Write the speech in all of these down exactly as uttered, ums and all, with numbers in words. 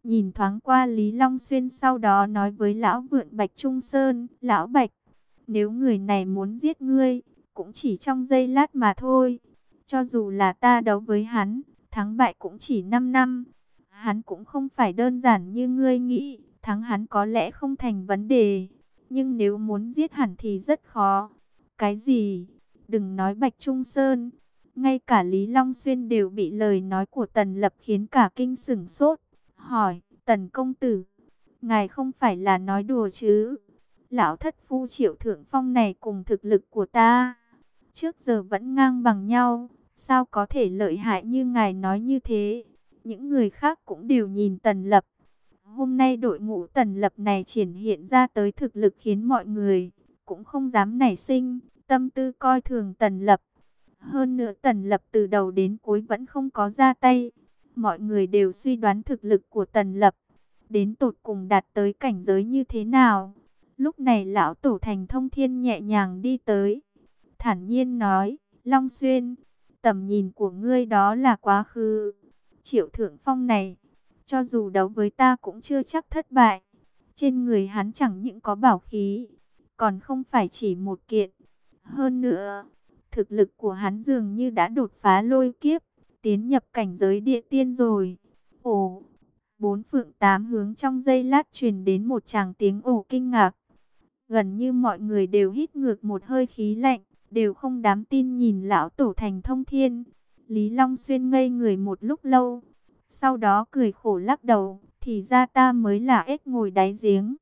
nhìn thoáng qua Lý Long Xuyên, sau đó nói với lão vượn Bạch Trung Sơn, lão Bạch, nếu người này muốn giết ngươi, cũng chỉ trong giây lát mà thôi. Cho dù là ta đấu với hắn, thắng bại cũng chỉ năm năm. Hắn cũng không phải đơn giản như ngươi nghĩ, thắng hắn có lẽ không thành vấn đề. Nhưng nếu muốn giết hẳn thì rất khó. Cái gì? Đừng nói Bạch Trung Sơn. Ngay cả Lý Long Xuyên đều bị lời nói của Tần Lập khiến cả kinh sửng sốt. Hỏi, Tần công tử, ngài không phải là nói đùa chứ? Lão thất phu Triệu Thượng Phong này cùng thực lực của ta trước giờ vẫn ngang bằng nhau, sao có thể lợi hại như ngài nói như thế? Những người khác cũng đều nhìn Tần Lập. Hôm nay đội ngũ Tần Lập này triển hiện ra tới thực lực khiến mọi người cũng không dám nảy sinh tâm tư coi thường Tần Lập. Hơn nữa Tần Lập từ đầu đến cuối vẫn không có ra tay. Mọi người đều suy đoán thực lực của Tần Lập đến tột cùng đạt tới cảnh giới như thế nào. Lúc này lão tổ Thành Thông Thiên nhẹ nhàng đi tới, thản nhiên nói, Long Xuyên, tầm nhìn của ngươi đó là quá khứ. Triệu Thượng Phong này, cho dù đấu với ta cũng chưa chắc thất bại. Trên người hắn chẳng những có bảo khí, còn không phải chỉ một kiện. Hơn nữa, thực lực của hắn dường như đã đột phá lôi kiếp, tiến nhập cảnh giới địa tiên rồi. Ồ, bốn phượng tám hướng trong giây lát truyền đến một tràng tiếng ồ kinh ngạc. Gần như mọi người đều hít ngược một hơi khí lạnh, đều không dám tin nhìn lão tổ Thành Thông Thiên. Lý Long Xuyên ngây người một lúc lâu, sau đó cười khổ lắc đầu, thì ra ta mới là ếch ngồi đáy giếng.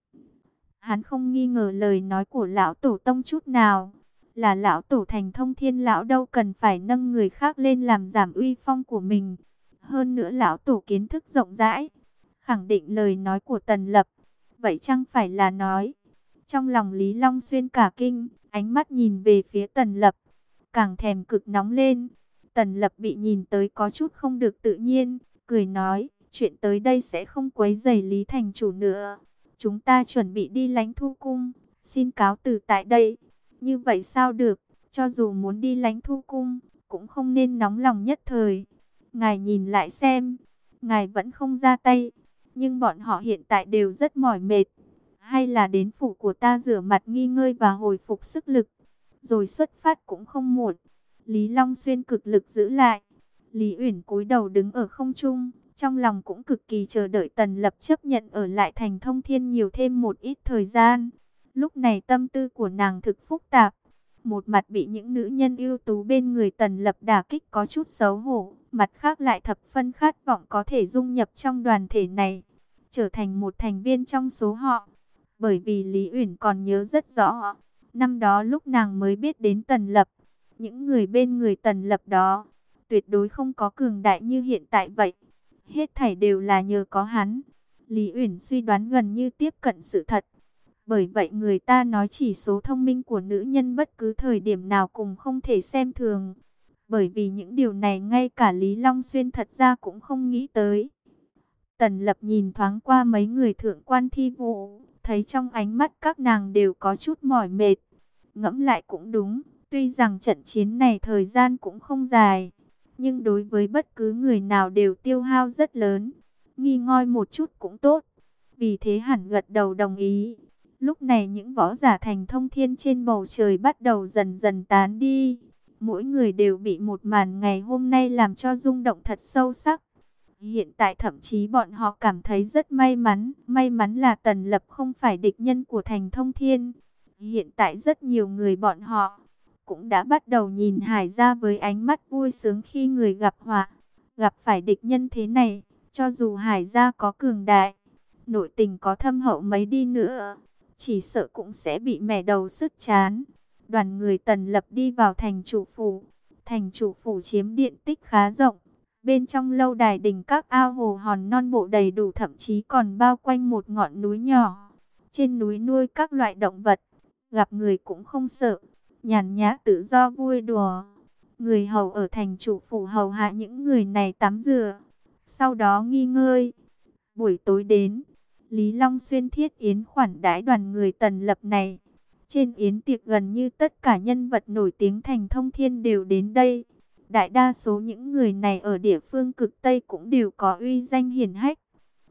Hắn không nghi ngờ lời nói của lão tổ tông chút nào, là lão tổ Thành Thông Thiên, lão đâu cần phải nâng người khác lên làm giảm uy phong của mình. Hơn nữa lão tổ kiến thức rộng rãi, khẳng định lời nói của Tần Lập. Vậy chăng phải là nói? Trong lòng Lý Long Xuyên cả kinh, ánh mắt nhìn về phía Tần Lập, càng thèm cực nóng lên. Tần Lập bị nhìn tới có chút không được tự nhiên, cười nói, chuyện tới đây sẽ không quấy rầy Lý thành chủ nữa. Chúng ta chuẩn bị đi Lãnh Thu cung, xin cáo từ tại đây. Như vậy sao được, cho dù muốn đi Lãnh Thu cung, cũng không nên nóng lòng nhất thời. Ngài nhìn lại xem, ngài vẫn không ra tay, nhưng bọn họ hiện tại đều rất mỏi mệt. Hay là đến phủ của ta rửa mặt nghỉ ngơi và hồi phục sức lực, rồi xuất phát cũng không muộn. Lý Long Xuyên cực lực giữ lại. Lý Uyển cúi đầu đứng ở không trung, trong lòng cũng cực kỳ chờ đợi Tần Lập chấp nhận ở lại Thành Thông Thiên nhiều thêm một ít thời gian. Lúc này tâm tư của nàng thực phức tạp. Một mặt bị những nữ nhân ưu tú bên người Tần Lập đả kích có chút xấu hổ, mặt khác lại thập phân khát vọng có thể dung nhập trong đoàn thể này, trở thành một thành viên trong số họ. Bởi vì Lý Uyển còn nhớ rất rõ, năm đó lúc nàng mới biết đến Tần Lập, những người bên người Tần Lập đó tuyệt đối không có cường đại như hiện tại vậy. Hết thảy đều là nhờ có hắn. Lý Uyển suy đoán gần như tiếp cận sự thật. Bởi vậy người ta nói chỉ số thông minh của nữ nhân bất cứ thời điểm nào cũng không thể xem thường. Bởi vì những điều này ngay cả Lý Long Xuyên thật ra cũng không nghĩ tới. Tần Lập nhìn thoáng qua mấy người thượng quan thi vụ, thấy trong ánh mắt các nàng đều có chút mỏi mệt. Ngẫm lại cũng đúng, tuy rằng trận chiến này thời gian cũng không dài, nhưng đối với bất cứ người nào đều tiêu hao rất lớn. Nghỉ ngơi một chút cũng tốt. Vì thế hẳn gật đầu đồng ý. Lúc này những võ giả Thành Thông Thiên trên bầu trời bắt đầu dần dần tán đi. Mỗi người đều bị một màn ngày hôm nay làm cho rung động thật sâu sắc. Hiện tại thậm chí bọn họ cảm thấy rất may mắn. May mắn là Tần Lập không phải địch nhân của Thành Thông Thiên. Hiện tại rất nhiều người bọn họ cũng đã bắt đầu nhìn Hải Gia với ánh mắt vui sướng khi người gặp họa. Gặp phải địch nhân thế này, cho dù Hải Gia có cường đại, nội tình có thâm hậu mấy đi nữa, chỉ sợ cũng sẽ bị mẻ đầu sứt chán. Đoàn người Tần Lập đi vào thành chủ phủ. Thành chủ phủ chiếm diện tích khá rộng. Bên trong lâu đài đình các ao hồ hòn non bộ đầy đủ, thậm chí còn bao quanh một ngọn núi nhỏ. Trên núi nuôi các loại động vật, gặp người cũng không sợ, nhàn nhã tự do vui đùa. Người hầu ở thành chủ phủ hầu hạ những người này tắm rửa, sau đó nghỉ ngơi. Buổi tối đến, Lý Long Xuyên thiết yến khoản đãi đoàn người Tần Lập này. Trên yến tiệc gần như tất cả nhân vật nổi tiếng Thành Thông Thiên đều đến đây. Đại đa số những người này ở địa phương cực Tây cũng đều có uy danh hiển hách.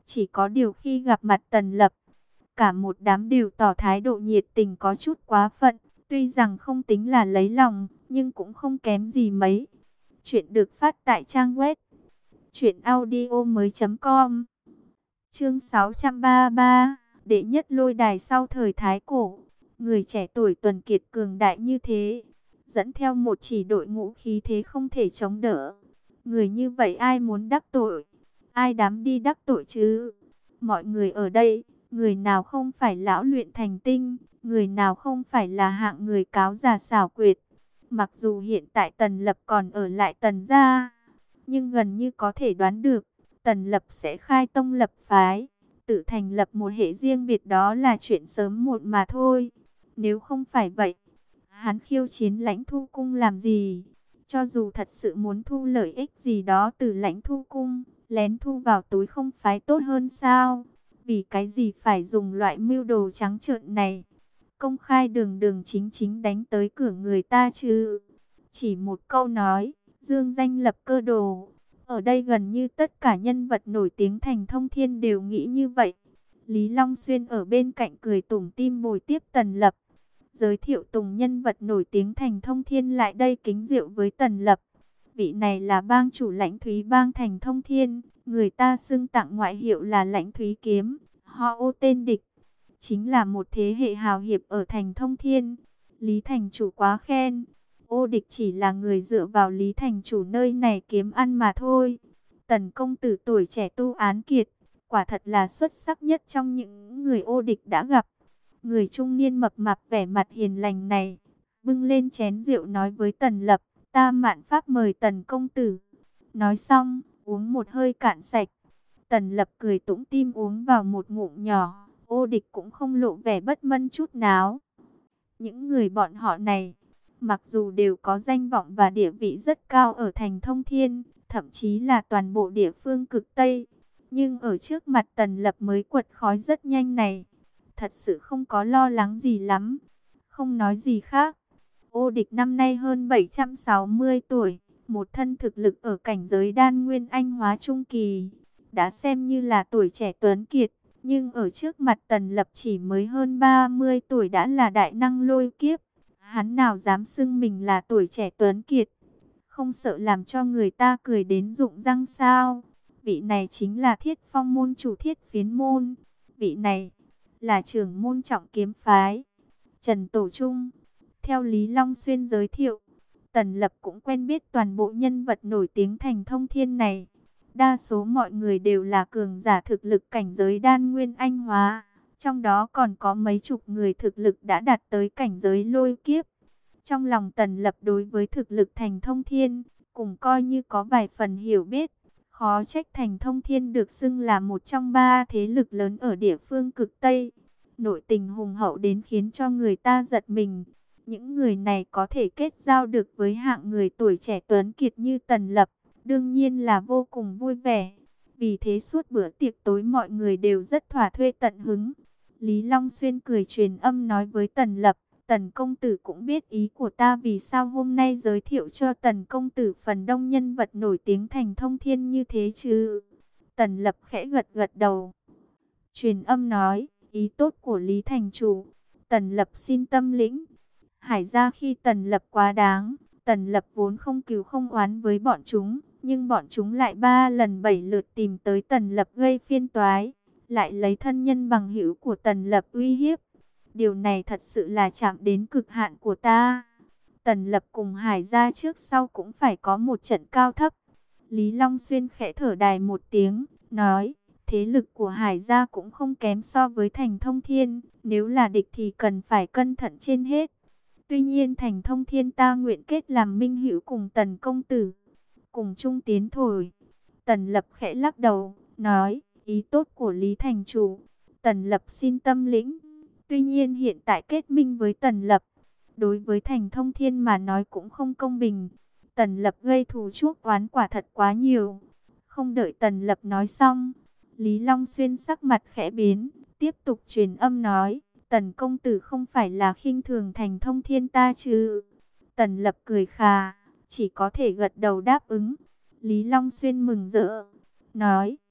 Chỉ có điều khi gặp mặt Tần Lập, cả một đám đều tỏ thái độ nhiệt tình có chút quá phận. Tuy rằng không tính là lấy lòng, nhưng cũng không kém gì mấy. Chuyện được phát tại trang web truyện audio mới chấm com. Chương sáu trăm ba mươi ba, đệ nhất lôi đài sau thời Thái Cổ. Người trẻ tuổi tuần kiệt cường đại như thế, dẫn theo một chỉ đội ngũ khí thế không thể chống đỡ. Người như vậy ai muốn đắc tội, ai dám đi đắc tội chứ? Mọi người ở đây, người nào không phải lão luyện thành tinh, người nào không phải là hạng người cáo già xảo quyệt. Mặc dù hiện tại Tần Lập còn ở lại Tần gia, nhưng gần như có thể đoán được, Tần Lập sẽ khai tông lập phái, tự thành lập một hệ riêng biệt, đó là chuyện sớm muộn mà thôi. Nếu không phải vậy, hắn khiêu chiến Lãnh Thu Cung làm gì? Cho dù thật sự muốn thu lợi ích gì đó từ Lãnh Thu Cung, lén thu vào túi không phải tốt hơn sao? Vì cái gì phải dùng loại mưu đồ trắng trợn này, công khai đường đường chính chính đánh tới cửa người ta chứ? Chỉ một câu nói, dương danh lập cơ đồ. Ở đây gần như tất cả nhân vật nổi tiếng thành Thông Thiên đều nghĩ như vậy. Lý Long Xuyên ở bên cạnh cười tủm tỉm bồi tiếp Tần Lập, giới thiệu tùng nhân vật nổi tiếng thành Thông Thiên lại đây kính rượu với Tần Lập. Vị này là bang chủ Lãnh Thúy bang thành Thông Thiên, người ta xưng tặng ngoại hiệu là Lãnh Thúy Kiếm, họ Ô tên địch, chính là một thế hệ hào hiệp ở thành Thông Thiên. Lý thành chủ quá khen, Ô địch chỉ là người dựa vào Lý thành chủ nơi này kiếm ăn mà thôi. Tần công tử tuổi trẻ tu án kiệt, quả thật là xuất sắc nhất trong những người Ô địch đã gặp. Người trung niên mập mạp vẻ mặt hiền lành này, bưng lên chén rượu nói với Tần Lập, ta mạn pháp mời Tần công tử. Nói xong, uống một hơi cạn sạch. Tần Lập cười tủm tỉm uống vào một ngụm nhỏ, Ô địch cũng không lộ vẻ bất mân chút nào. Những người bọn họ này, mặc dù đều có danh vọng và địa vị rất cao ở thành Thông Thiên, thậm chí là toàn bộ địa phương cực Tây, nhưng ở trước mặt Tần Lập mới quật khói rất nhanh này, thật sự không có lo lắng gì lắm. Không nói gì khác, Ô địch năm nay hơn bảy trăm sáu mươi tuổi, một thân thực lực ở cảnh giới đan nguyên anh hóa trung kỳ, đã xem như là tuổi trẻ tuấn kiệt. Nhưng ở trước mặt Tần Lập chỉ mới hơn ba mươi tuổi đã là đại năng lôi kiếp. Hắn nào dám xưng mình là tuổi trẻ tuấn kiệt, không sợ làm cho người ta cười đến rụng răng sao? Vị này chính là Thiết Phong môn chủ Thiết Phiến môn. Vị này là trưởng môn Trọng Kiếm phái, Trần Tổ Trung. Theo Lý Long Xuyên giới thiệu, Tần Lập cũng quen biết toàn bộ nhân vật nổi tiếng thành Thông Thiên này. Đa số mọi người đều là cường giả thực lực cảnh giới đan nguyên anh hóa, trong đó còn có mấy chục người thực lực đã đạt tới cảnh giới lôi kiếp. Trong lòng Tần Lập đối với thực lực thành Thông Thiên, cũng coi như có vài phần hiểu biết. Khó trách thành Thông Thiên được xưng là một trong ba thế lực lớn ở địa phương cực Tây. Nội tình hùng hậu đến khiến cho người ta giật mình. Những người này có thể kết giao được với hạng người tuổi trẻ tuấn kiệt như Tần Lập, đương nhiên là vô cùng vui vẻ. Vì thế suốt bữa tiệc tối mọi người đều rất thỏa thuê tận hứng. Lý Long Xuyên cười truyền âm nói với Tần Lập, Tần công tử cũng biết ý của ta vì sao hôm nay giới thiệu cho Tần công tử phần đông nhân vật nổi tiếng thành Thông Thiên như thế chứ? Tần Lập khẽ gật gật đầu. Truyền âm nói, ý tốt của Lý thành chủ, Tần Lập xin tâm lĩnh. Hải ra khi Tần Lập quá đáng, Tần Lập vốn không cừu không oán với bọn chúng, nhưng bọn chúng lại ba lần bảy lượt tìm tới Tần Lập gây phiên toái, lại lấy thân nhân bằng hữu của Tần Lập uy hiếp. Điều này thật sự là chạm đến cực hạn của ta. Tần Lập cùng Hải gia trước sau cũng phải có một trận cao thấp. Lý Long Xuyên khẽ thở dài một tiếng, nói, thế lực của Hải gia cũng không kém so với thành Thông Thiên, nếu là địch thì cần phải cẩn thận trên hết. Tuy nhiên thành Thông Thiên ta nguyện kết làm minh hữu cùng Tần công tử, cùng chung tiến thổi. Tần Lập khẽ lắc đầu, nói, ý tốt của Lý thành chủ, Tần Lập xin tâm lĩnh. Tuy nhiên hiện tại kết minh với Tần Lập, đối với thành Thông Thiên mà nói cũng không công bình. Tần Lập gây thù chuốc oán quả thật quá nhiều. Không đợi Tần Lập nói xong, Lý Long Xuyên sắc mặt khẽ biến, tiếp tục truyền âm nói, Tần công tử không phải là khinh thường thành Thông Thiên ta chứ? Tần Lập cười khà, chỉ có thể gật đầu đáp ứng. Lý Long Xuyên mừng rỡ, nói,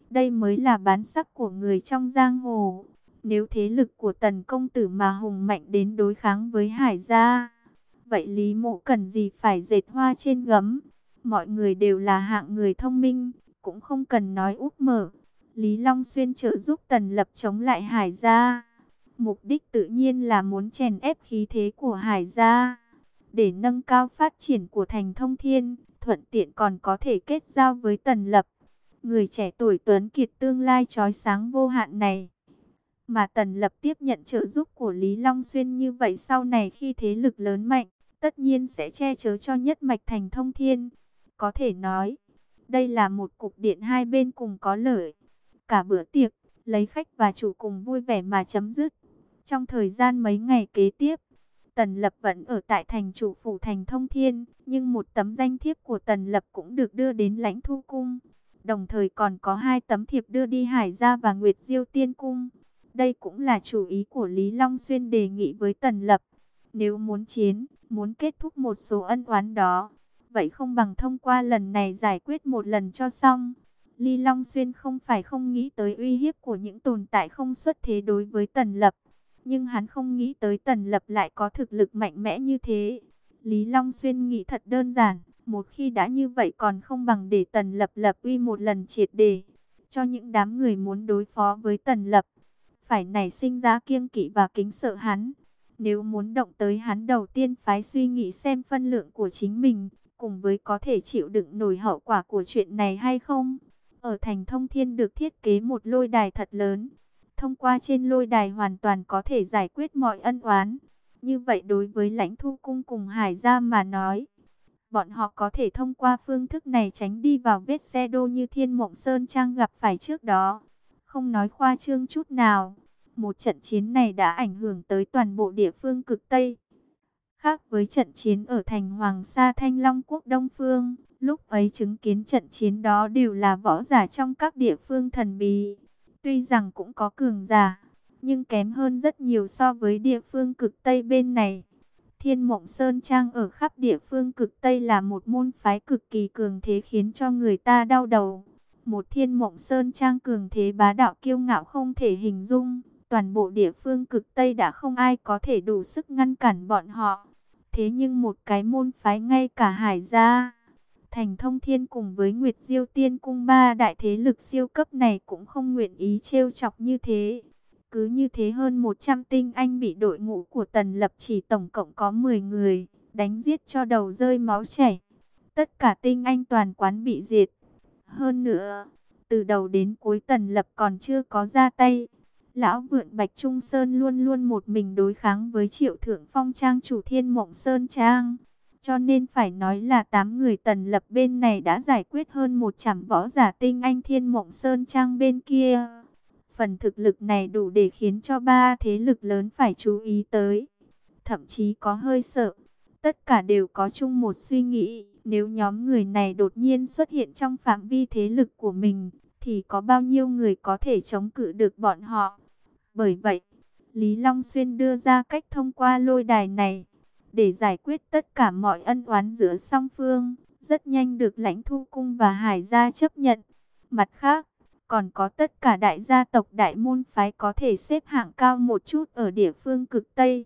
Đây mới là bản sắc của người trong giang hồ. Nếu thế lực của Tần công tử mà hùng mạnh đến đối kháng với Hải gia, vậy Lý Mộ cần gì phải dệt hoa trên gấm. Mọi người đều là hạng người thông minh, cũng không cần nói úp mở. Lý Long Xuyên trợ giúp Tần Lập chống lại Hải gia, mục đích tự nhiên là muốn chèn ép khí thế của Hải gia, để nâng cao phát triển của thành Thông Thiên, thuận tiện còn có thể kết giao với Tần Lập, người trẻ tuổi tuấn kiệt tương lai chói sáng vô hạn này. Mà Tần Lập tiếp nhận trợ giúp của Lý Long Xuyên như vậy, sau này khi thế lực lớn mạnh, tất nhiên sẽ che chở cho nhất mạch thành Thông Thiên. Có thể nói, đây là một cục điện hai bên cùng có lợi. Cả bữa tiệc, lấy khách và chủ cùng vui vẻ mà chấm dứt. Trong thời gian mấy ngày kế tiếp, Tần Lập vẫn ở tại thành chủ phủ thành Thông Thiên, nhưng một tấm danh thiếp của Tần Lập cũng được đưa đến Lãnh Thu Cung. Đồng thời còn có hai tấm thiệp đưa đi Hải gia và Nguyệt Diêu Tiên Cung. Đây cũng là chủ ý của Lý Long Xuyên đề nghị với Tần Lập. Nếu muốn chiến, muốn kết thúc một số ân oán đó, vậy không bằng thông qua lần này giải quyết một lần cho xong. Lý Long Xuyên không phải không nghĩ tới uy hiếp của những tồn tại không xuất thế đối với Tần Lập, nhưng hắn không nghĩ tới Tần Lập lại có thực lực mạnh mẽ như thế. Lý Long Xuyên nghĩ thật đơn giản, một khi đã như vậy còn không bằng để Tần Lập lập uy một lần triệt để, cho những đám người muốn đối phó với Tần Lập phải nảy sinh ra kiêng kỵ và kính sợ hắn. Nếu muốn động tới hắn, đầu tiên phải suy nghĩ xem phân lượng của chính mình, cùng với có thể chịu đựng nổi hậu quả của chuyện này hay không. Ở thành Thông Thiên được thiết kế một lôi đài thật lớn. Thông qua trên lôi đài hoàn toàn có thể giải quyết mọi ân oán. Như vậy đối với Lãnh Thu Cung cùng Hải gia mà nói, bọn họ có thể thông qua phương thức này tránh đi vào vết xe đô như Thiên Mộng Sơn Trang gặp phải trước đó. Không nói khoa trương chút nào, một trận chiến này đã ảnh hưởng tới toàn bộ địa phương cực Tây. Khác với trận chiến ở thành Hoàng Sa Thanh Long Quốc Đông Phương, lúc ấy chứng kiến trận chiến đó đều là võ giả trong các địa phương thần bí. Tuy rằng cũng có cường giả, nhưng kém hơn rất nhiều so với địa phương cực Tây bên này. Thiên Mộng Sơn Trang ở khắp địa phương cực Tây là một môn phái cực kỳ cường thế, khiến cho người ta đau đầu. Một Thiên Mộng Sơn Trang cường thế bá đạo kiêu ngạo không thể hình dung. Toàn bộ địa phương cực Tây đã không ai có thể đủ sức ngăn cản bọn họ. Thế nhưng một cái môn phái ngay cả Hải gia, thành Thông Thiên cùng với Nguyệt Diêu Tiên Cung, ba đại thế lực siêu cấp này cũng không nguyện ý trêu chọc như thế. Cứ như thế hơn một trăm tinh anh bị đội ngũ của Tần Lập chỉ tổng cộng có mười người, đánh giết cho đầu rơi máu chảy. Tất cả tinh anh toàn quán bị diệt. Hơn nữa, từ đầu đến cuối Tần Lập còn chưa có ra tay. Lão Vượn Bạch Trung Sơn luôn luôn một mình đối kháng với Triệu Thượng Phong Trang chủ Thiên Mộng Sơn Trang. Cho nên phải nói là tám người Tần Lập bên này đã giải quyết hơn một trăm võ giả tinh anh Thiên Mộng Sơn Trang bên kia. Phần thực lực này đủ để khiến cho ba thế lực lớn phải chú ý tới. Thậm chí có hơi sợ. Tất cả đều có chung một suy nghĩ. Nếu nhóm người này đột nhiên xuất hiện trong phạm vi thế lực của mình, thì có bao nhiêu người có thể chống cự được bọn họ. Bởi vậy, Lý Long Xuyên đưa ra cách thông qua lôi đài này, để giải quyết tất cả mọi ân oán giữa song phương. Rất nhanh được Lãnh Thu Cung và Hải gia chấp nhận. Mặt khác, còn có tất cả đại gia tộc đại môn phái có thể xếp hạng cao một chút ở địa phương cực Tây.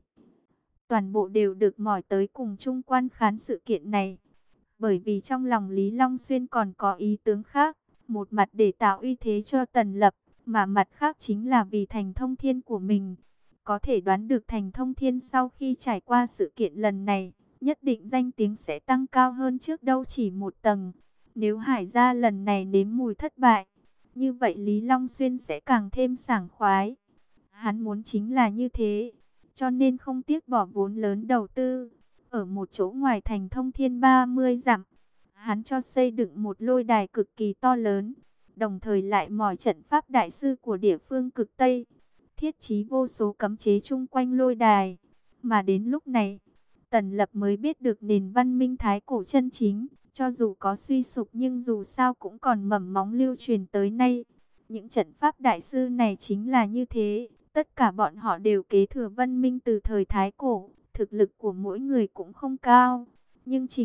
Toàn bộ đều được mời tới cùng chung quan khán sự kiện này. Bởi vì trong lòng Lý Long Xuyên còn có ý tướng khác. Một mặt để tạo uy thế cho Tần Lập, mà mặt khác chính là vì thành Thông Thiên của mình. Có thể đoán được thành Thông Thiên sau khi trải qua sự kiện lần này, nhất định danh tiếng sẽ tăng cao hơn trước đâu chỉ một tầng. Nếu Hải gia lần này nếm mùi thất bại, như vậy Lý Long Xuyên sẽ càng thêm sảng khoái. Hắn muốn chính là như thế, cho nên không tiếc bỏ vốn lớn đầu tư. Ở một chỗ ngoài thành Thông Thiên ba mươi dặm, hắn cho xây dựng một lôi đài cực kỳ to lớn, đồng thời lại mời trận pháp đại sư của địa phương cực Tây, thiết trí vô số cấm chế chung quanh lôi đài. Mà đến lúc này, Tần Lập mới biết được nền văn minh thái cổ chân chính, cho dù có suy sụp nhưng dù sao cũng còn mầm móng lưu truyền tới nay. Những trận pháp đại sư này chính là như thế, tất cả bọn họ đều kế thừa văn minh từ thời thái cổ, thực lực của mỗi người cũng không cao, nhưng trình...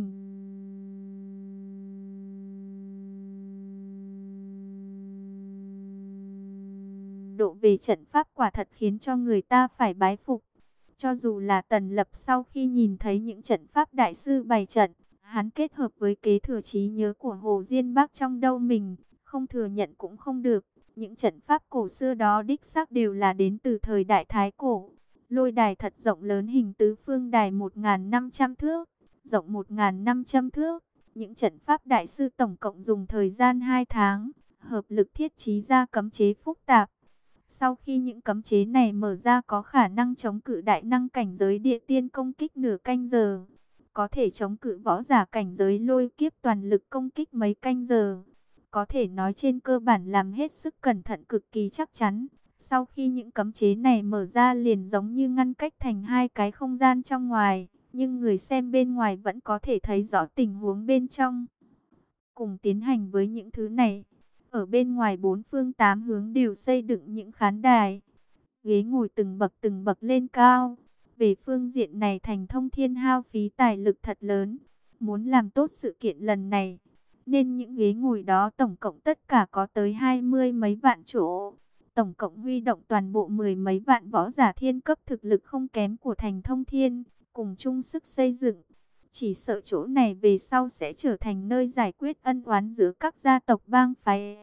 trình độ về trận pháp quả thật khiến cho người ta phải bái phục. Cho dù là Tần Lập sau khi nhìn thấy những trận pháp đại sư bày trận, hắn kết hợp với kế thừa trí nhớ của Hồ Diên Bắc trong đầu mình, không thừa nhận cũng không được. Những trận pháp cổ xưa đó đích xác đều là đến từ thời đại Thái Cổ. Lôi đài thật rộng lớn hình tứ phương đài một nghìn năm trăm thước, rộng một nghìn năm trăm thước. Những trận pháp đại sư tổng cộng dùng thời gian hai tháng, hợp lực thiết trí ra cấm chế phức tạp. Sau khi những cấm chế này mở ra có khả năng chống cự đại năng cảnh giới địa tiên công kích nửa canh giờ. Có thể chống cự võ giả cảnh giới lôi kiếp toàn lực công kích mấy canh giờ. Có thể nói trên cơ bản làm hết sức cẩn thận cực kỳ chắc chắn. Sau khi những cấm chế này mở ra liền giống như ngăn cách thành hai cái không gian trong ngoài. Nhưng người xem bên ngoài vẫn có thể thấy rõ tình huống bên trong. Cùng tiến hành với những thứ này, ở bên ngoài bốn phương tám hướng đều xây dựng những khán đài. Ghế ngồi từng bậc từng bậc lên cao. Về phương diện này Thành Thông Thiên hao phí tài lực thật lớn. Muốn làm tốt sự kiện lần này, nên những ghế ngồi đó tổng cộng tất cả có tới hai mươi mấy vạn chỗ. Tổng cộng huy động toàn bộ mười mấy vạn võ giả thiên cấp thực lực không kém của Thành Thông Thiên, cùng chung sức xây dựng. Chỉ sợ chỗ này về sau sẽ trở thành nơi giải quyết ân oán giữa các gia tộc bang phái.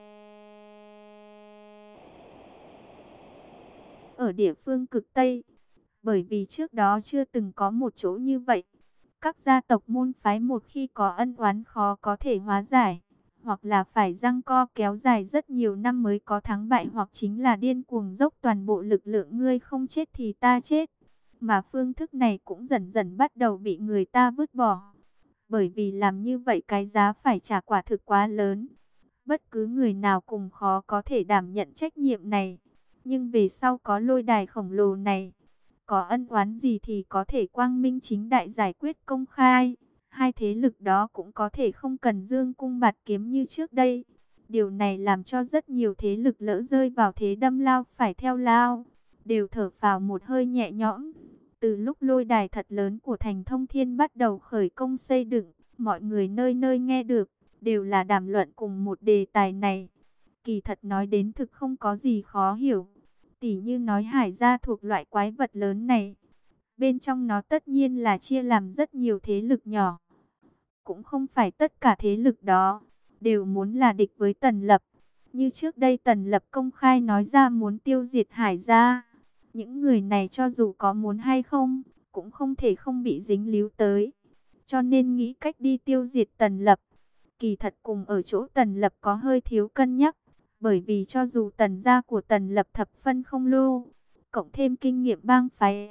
Ở địa phương cực Tây, bởi vì trước đó chưa từng có một chỗ như vậy. Các gia tộc môn phái một khi có ân oán khó có thể hóa giải, hoặc là phải giằng co kéo dài rất nhiều năm mới có thắng bại, hoặc chính là điên cuồng dốc toàn bộ lực lượng, ngươi không chết thì ta chết. Mà phương thức này cũng dần dần bắt đầu bị người ta vứt bỏ. Bởi vì làm như vậy cái giá phải trả quả thực quá lớn. Bất cứ người nào cũng khó có thể đảm nhận trách nhiệm này. Nhưng về sau có lôi đài khổng lồ này, có ân oán gì thì có thể quang minh chính đại giải quyết công khai. Hai thế lực đó cũng có thể không cần dương cung bạt kiếm như trước đây. Điều này làm cho rất nhiều thế lực lỡ rơi vào thế đâm lao phải theo lao, đều thở phào một hơi nhẹ nhõm. Từ lúc lôi đài thật lớn của Thành Thông Thiên bắt đầu khởi công xây dựng, mọi người nơi nơi nghe được, đều là đàm luận cùng một đề tài này. Kỳ thật nói đến thực không có gì khó hiểu. Tỉ như nói Hải gia thuộc loại quái vật lớn này. Bên trong nó tất nhiên là chia làm rất nhiều thế lực nhỏ. Cũng không phải tất cả thế lực đó đều muốn là địch với Tần Lập. Như trước đây Tần Lập công khai nói ra muốn tiêu diệt Hải gia. Những người này cho dù có muốn hay không, cũng không thể không bị dính líu tới. Cho nên nghĩ cách đi tiêu diệt Tần Lập. Kỳ thật cùng ở chỗ Tần Lập có hơi thiếu cân nhắc. Bởi vì cho dù Tần gia của Tần Lập thập phân không lô, cộng thêm kinh nghiệm bang phái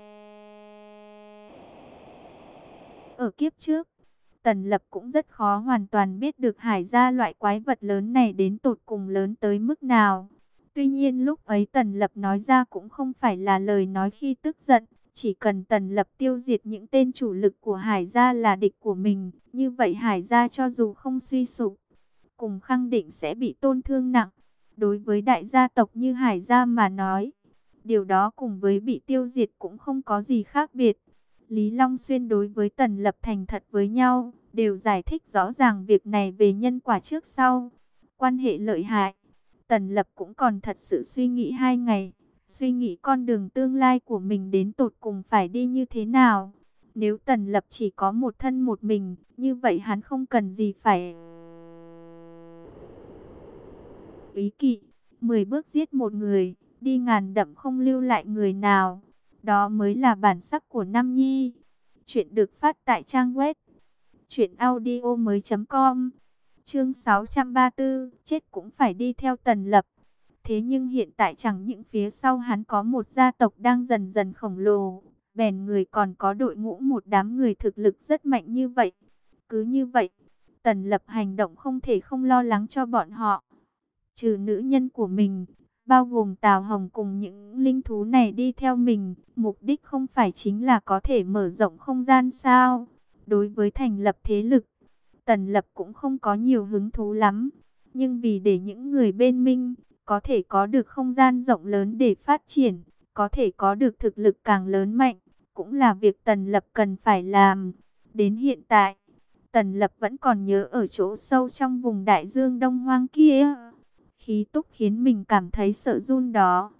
ở kiếp trước, Tần Lập cũng rất khó hoàn toàn biết được Hải gia loại quái vật lớn này đến tột cùng lớn tới mức nào. Tuy nhiên lúc ấy Tần Lập nói ra cũng không phải là lời nói khi tức giận. Chỉ cần Tần Lập tiêu diệt những tên chủ lực của Hải gia là địch của mình, như vậy Hải gia cho dù không suy sụp, cùng khẳng định sẽ bị tổn thương nặng. Đối với đại gia tộc như Hải gia mà nói, điều đó cùng với bị tiêu diệt cũng không có gì khác biệt. Lý Long Xuyên đối với Tần Lập thành thật với nhau, đều giải thích rõ ràng việc này về nhân quả trước sau, quan hệ lợi hại. Tần Lập cũng còn thật sự suy nghĩ hai ngày, suy nghĩ con đường tương lai của mình đến tột cùng phải đi như thế nào. Nếu Tần Lập chỉ có một thân một mình, như vậy hắn không cần gì phải ý kỵ, mười bước giết một người, đi ngàn dặm không lưu lại người nào. Đó mới là bản sắc của Nam Nhi. Chuyện được phát tại trang web truyện audio mới chấm com. Chương sáu trăm ba mươi tư, chết cũng phải đi theo Tần Lập. Thế nhưng hiện tại chẳng những phía sau hắn có một gia tộc đang dần dần khổng lồ, bèn người còn có đội ngũ một đám người thực lực rất mạnh như vậy. Cứ như vậy, Tần Lập hành động không thể không lo lắng cho bọn họ. Trừ nữ nhân của mình, bao gồm Tào Hồng cùng những linh thú này đi theo mình, mục đích không phải chính là có thể mở rộng không gian sao? Đối với thành lập thế lực, Tần Lập cũng không có nhiều hứng thú lắm. Nhưng vì để những người bên mình có thể có được không gian rộng lớn để phát triển, có thể có được thực lực càng lớn mạnh, cũng là việc Tần Lập cần phải làm. Đến hiện tại, Tần Lập vẫn còn nhớ ở chỗ sâu trong vùng đại dương Đông Hoang kia, khí túc khiến mình cảm thấy sợ run đó.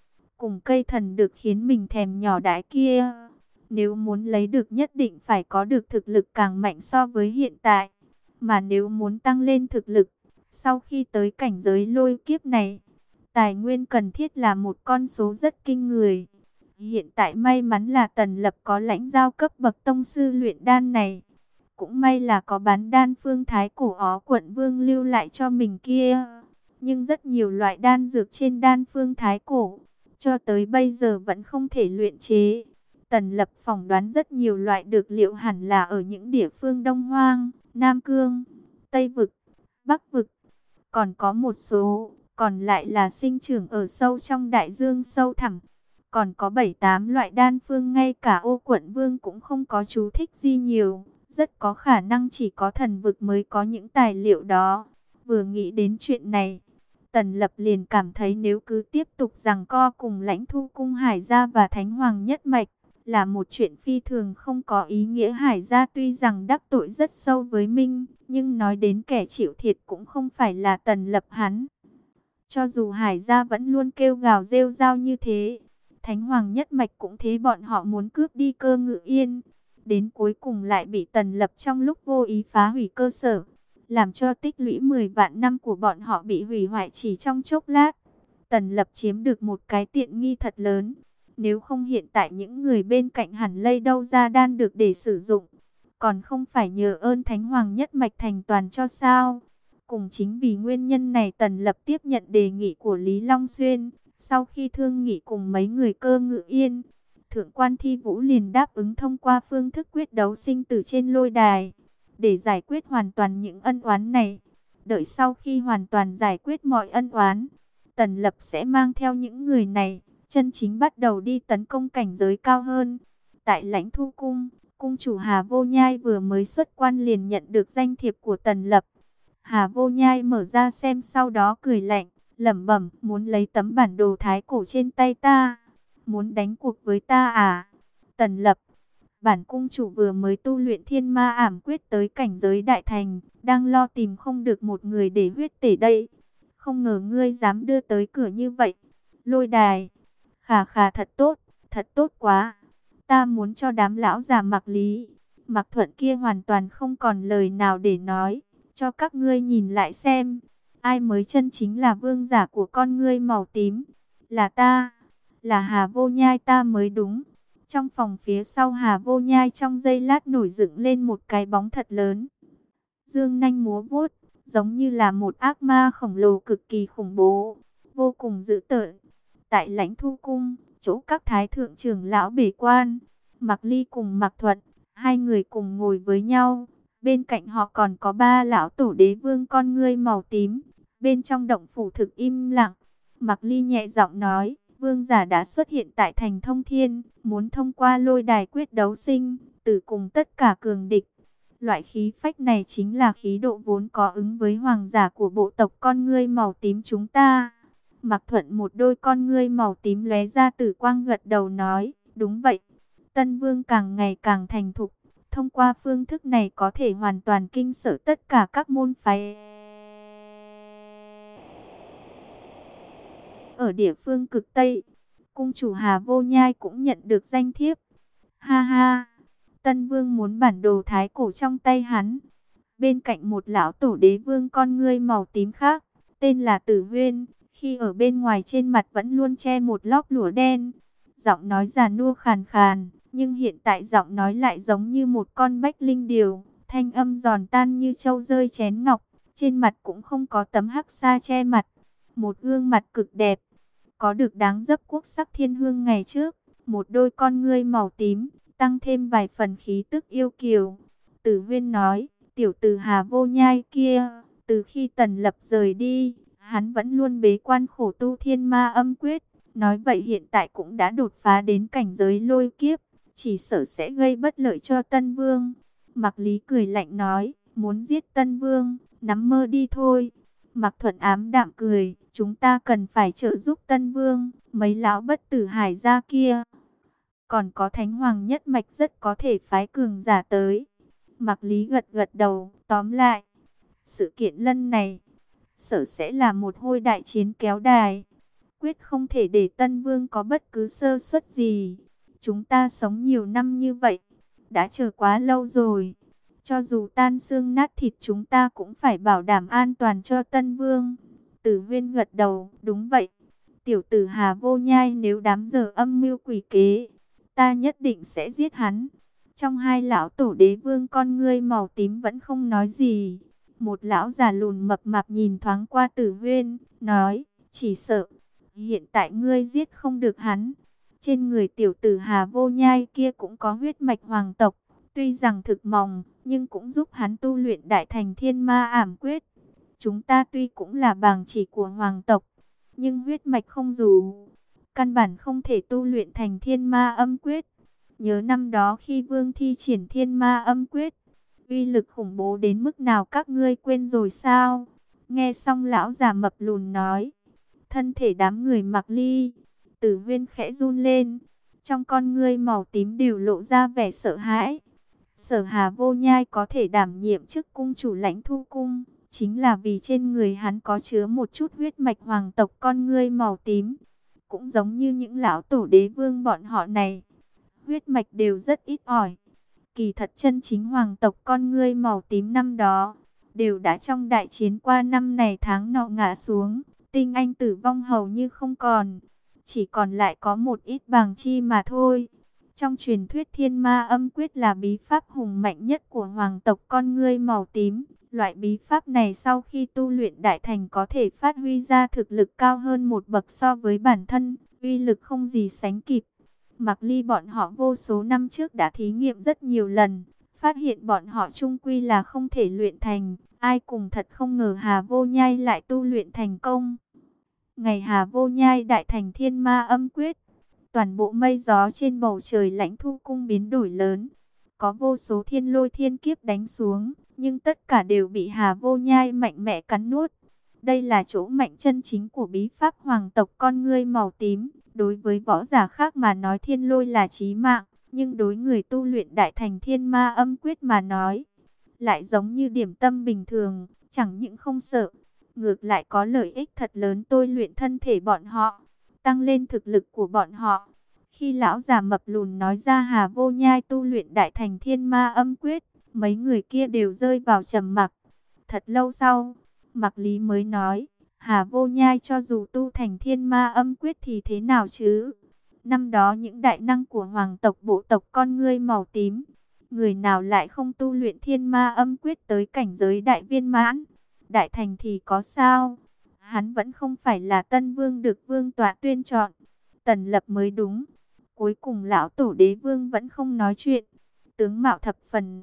cùng cây thần được khiến mình thèm nhỏ đãi kia. Nếu muốn lấy được nhất định phải có được thực lực càng mạnh so với hiện tại. Mà nếu muốn tăng lên thực lực, sau khi tới cảnh giới lôi kiếp này, tài nguyên cần thiết là một con số rất kinh người. Hiện tại may mắn là Tần Lập có lãnh giao cấp bậc tông sư luyện đan này. Cũng may là có bán đan phương thái cổ Ó Quận Vương lưu lại cho mình kia. Nhưng rất nhiều loại đan dược trên đan phương thái cổ, cho tới bây giờ vẫn không thể luyện chế. Tần Lập phỏng đoán rất nhiều loại dược liệu hẳn là ở những địa phương Đông Hoang, Nam Cương, Tây Vực, Bắc Vực. Còn có một số, còn lại là sinh trưởng ở sâu trong đại dương sâu thẳm. Còn có bảy tám loại đan phương ngay cả Ô Quận Vương cũng không có chú thích gì nhiều. Rất có khả năng chỉ có thần vực mới có những tài liệu đó. Vừa nghĩ đến chuyện này, Tần Lập liền cảm thấy nếu cứ tiếp tục giằng co cùng Lãnh Thu Cung Hải Gia và Thánh Hoàng Nhất Mạch là một chuyện phi thường không có ý nghĩa. Hải Gia tuy rằng đắc tội rất sâu với Minh, nhưng nói đến kẻ chịu thiệt cũng không phải là Tần Lập hắn. Cho dù Hải Gia vẫn luôn kêu gào rêu rao như thế, Thánh Hoàng Nhất Mạch cũng thế, bọn họ muốn cướp đi Cơ Ngự Yên. Đến cuối cùng lại bị Tần Lập trong lúc vô ý phá hủy cơ sở, làm cho tích lũy mười vạn năm của bọn họ bị hủy hoại chỉ trong chốc lát. Tần Lập chiếm được một cái tiện nghi thật lớn. Nếu không hiện tại những người bên cạnh hẳn lây đâu ra đan được để sử dụng. Còn không phải nhờ ơn Thánh Hoàng Nhất Mạch thành toàn cho sao. Cùng chính vì nguyên nhân này Tần Lập tiếp nhận đề nghị của Lý Long Xuyên. Sau khi thương nghị cùng mấy người Cơ Ngự Yên, Thượng quan Thi Vũ liền đáp ứng thông qua phương thức quyết đấu sinh tử trên lôi đài, để giải quyết hoàn toàn những ân oán này. Đợi sau khi hoàn toàn giải quyết mọi ân oán, Tần Lập sẽ mang theo những người này, chân chính bắt đầu đi tấn công cảnh giới cao hơn. Tại Lãnh Thu Cung, cung chủ Hà Vô Nhai vừa mới xuất quan liền nhận được danh thiệp của Tần Lập. Hà Vô Nhai mở ra xem sau đó cười lạnh, lẩm bẩm, muốn lấy tấm bản đồ thái cổ trên tay ta, muốn đánh cuộc với ta à? Tần Lập, bản cung chủ vừa mới tu luyện Thiên Ma Ảm Quyết tới cảnh giới đại thành, đang lo tìm không được một người để huyết tể đây. Không ngờ ngươi dám đưa tới cửa như vậy. Lôi đài, khà khà, thật tốt, thật tốt quá. Ta muốn cho đám lão già Mạc Lý, Mạc Thuận kia hoàn toàn không còn lời nào để nói. Cho các ngươi nhìn lại xem, ai mới chân chính là vương giả của con ngươi màu tím. Là ta, là Hà Vô Nhai ta mới đúng. Trong phòng phía sau Hà Vô Nhai trong giây lát nổi dựng lên một cái bóng thật lớn. Dương nanh múa vuốt, giống như là một ác ma khổng lồ cực kỳ khủng bố, vô cùng dữ tợn. Tại Lãnh Thu Cung, chỗ các thái thượng trưởng lão bế quan, Mạc Ly cùng Mạc Thuận, hai người cùng ngồi với nhau. Bên cạnh họ còn có ba lão tổ đế vương con ngươi màu tím. Bên trong động phủ thực im lặng. Mạc Ly nhẹ giọng nói, vương giả đã xuất hiện tại thành Thông Thiên, muốn thông qua lôi đài quyết đấu sinh tử cùng tất cả cường địch. Loại khí phách này chính là khí độ vốn có ứng với hoàng giả của bộ tộc con ngươi màu tím chúng ta. Mạc Thuận một đôi con ngươi màu tím lóe ra tử quang, gật đầu nói, đúng vậy. Tân vương càng ngày càng thành thục. Thông qua phương thức này có thể hoàn toàn kinh sợ tất cả các môn phái ở địa phương cực Tây. Cung chủ Hà Vô Nhai cũng nhận được danh thiếp. Ha ha, Tân vương muốn bản đồ thái cổ trong tay hắn. Bên cạnh một lão tổ đế vương con ngươi màu tím khác, tên là Tử Huyên, khi ở bên ngoài trên mặt vẫn luôn che một lót lụa đen. Giọng nói già nua khàn khàn, nhưng hiện tại giọng nói lại giống như một con bách linh điểu, thanh âm giòn tan như châu rơi chén ngọc, trên mặt cũng không có tấm hắc sa che mặt. Một gương mặt cực đẹp, có được đáng dấp quốc sắc thiên hương ngày trước, một đôi con ngươi màu tím, tăng thêm vài phần khí tức yêu kiều. Tử Huyên nói, tiểu tử Hà Vô Nhai kia, từ khi Tần Lập rời đi, hắn vẫn luôn bế quan khổ tu Thiên Ma Âm Quyết. Nói vậy hiện tại cũng đã đột phá đến cảnh giới lôi kiếp, chỉ sợ sẽ gây bất lợi cho Tân Vương. Mạc Lý cười lạnh nói, muốn giết Tân Vương, nắm mơ đi thôi. Mạc Thuận ám đạm cười, chúng ta cần phải trợ giúp Tân Vương, mấy lão bất tử Hải gia kia. Còn có Thánh Hoàng Nhất Mạch rất có thể phái cường giả tới. Mạc Lý gật gật đầu, tóm lại, sự kiện lần này, sợ sẽ là một hồi đại chiến kéo dài. quyết không thể để Tân Vương có bất cứ sơ suất gì. Chúng ta sống nhiều năm như vậy, đã chờ quá lâu rồi. Cho dù tan xương nát thịt chúng ta cũng phải bảo đảm an toàn cho Tân Vương. Tử Huyên gật đầu, đúng vậy. Tiểu tử Hà Vô Nhai nếu đám giờ âm mưu quỷ kế, ta nhất định sẽ giết hắn. Trong hai lão tổ đế vương con ngươi màu tím vẫn không nói gì. Một lão già lùn mập mạp nhìn thoáng qua Tử Huyên, nói, chỉ sợ, hiện tại ngươi giết không được hắn. Trên người tiểu tử Hà Vô Nhai kia cũng có huyết mạch hoàng tộc, tuy rằng thực mỏng, nhưng cũng giúp hắn tu luyện đại thành thiên ma ảm quyết. Chúng ta tuy cũng là bàng chỉ của hoàng tộc, nhưng huyết mạch không dù, căn bản không thể tu luyện thành thiên ma âm quyết. Nhớ năm đó khi Vương thi triển thiên ma âm quyết, uy lực khủng bố đến mức nào các ngươi quên rồi sao? Nghe xong lão già mập lùn nói, thân thể đám người Mạc Ly, Tử Huyên khẽ run lên, trong con ngươi màu tím đều lộ ra vẻ sợ hãi. Sở Hà Vô Nhai có thể đảm nhiệm chức cung chủ Lãnh Thu cung, chính là vì trên người hắn có chứa một chút huyết mạch hoàng tộc con ngươi màu tím. Cũng giống như những lão tổ đế vương bọn họ này, huyết mạch đều rất ít ỏi. Kỳ thật chân chính hoàng tộc con ngươi màu tím năm đó, đều đã trong đại chiến qua năm này tháng nọ ngã xuống, tinh anh tử vong hầu như không còn. Chỉ còn lại có một ít bàng chi mà thôi. Trong truyền thuyết thiên ma âm quyết là bí pháp hùng mạnh nhất của hoàng tộc con ngươi màu tím. Loại bí pháp này sau khi tu luyện đại thành có thể phát huy ra thực lực cao hơn một bậc so với bản thân, uy lực không gì sánh kịp. Mạc Ly bọn họ vô số năm trước đã thí nghiệm rất nhiều lần, phát hiện bọn họ chung quy là không thể luyện thành. Ai cùng thật không ngờ Hà Vô Nhai lại tu luyện thành công. Ngày Hà Vô Nhai đại thành thiên ma âm quyết, toàn bộ mây gió trên bầu trời Lãnh Thu cung biến đổi lớn. Có vô số thiên lôi thiên kiếp đánh xuống, nhưng tất cả đều bị Hà Vô Nhai mạnh mẽ cắn nuốt. Đây là chỗ mạnh chân chính của bí pháp hoàng tộc con ngươi màu tím. Đối với võ giả khác mà nói thiên lôi là chí mạng, nhưng đối người tu luyện đại thành thiên ma âm quyết mà nói, lại giống như điểm tâm bình thường, chẳng những không sợ, ngược lại có lợi ích thật lớn tôi luyện thân thể bọn họ, tăng lên thực lực của bọn họ. Khi lão già mập lùn nói ra Hà Vô Nhai tu luyện đại thành thiên ma âm quyết, mấy người kia đều rơi vào trầm mặc. Thật lâu sau, Mạc Lý mới nói, Hà Vô Nhai cho dù tu thành thiên ma âm quyết thì thế nào chứ? Năm đó những đại năng của hoàng tộc bộ tộc con ngươi màu tím, người nào lại không tu luyện thiên ma âm quyết tới cảnh giới đại viên mãn? Đại thành thì có sao? Hắn vẫn không phải là tân vương được vương tọa tuyên chọn. Tần Lập mới đúng. Cuối cùng lão tổ đế vương vẫn không nói chuyện. Tướng mạo thập phần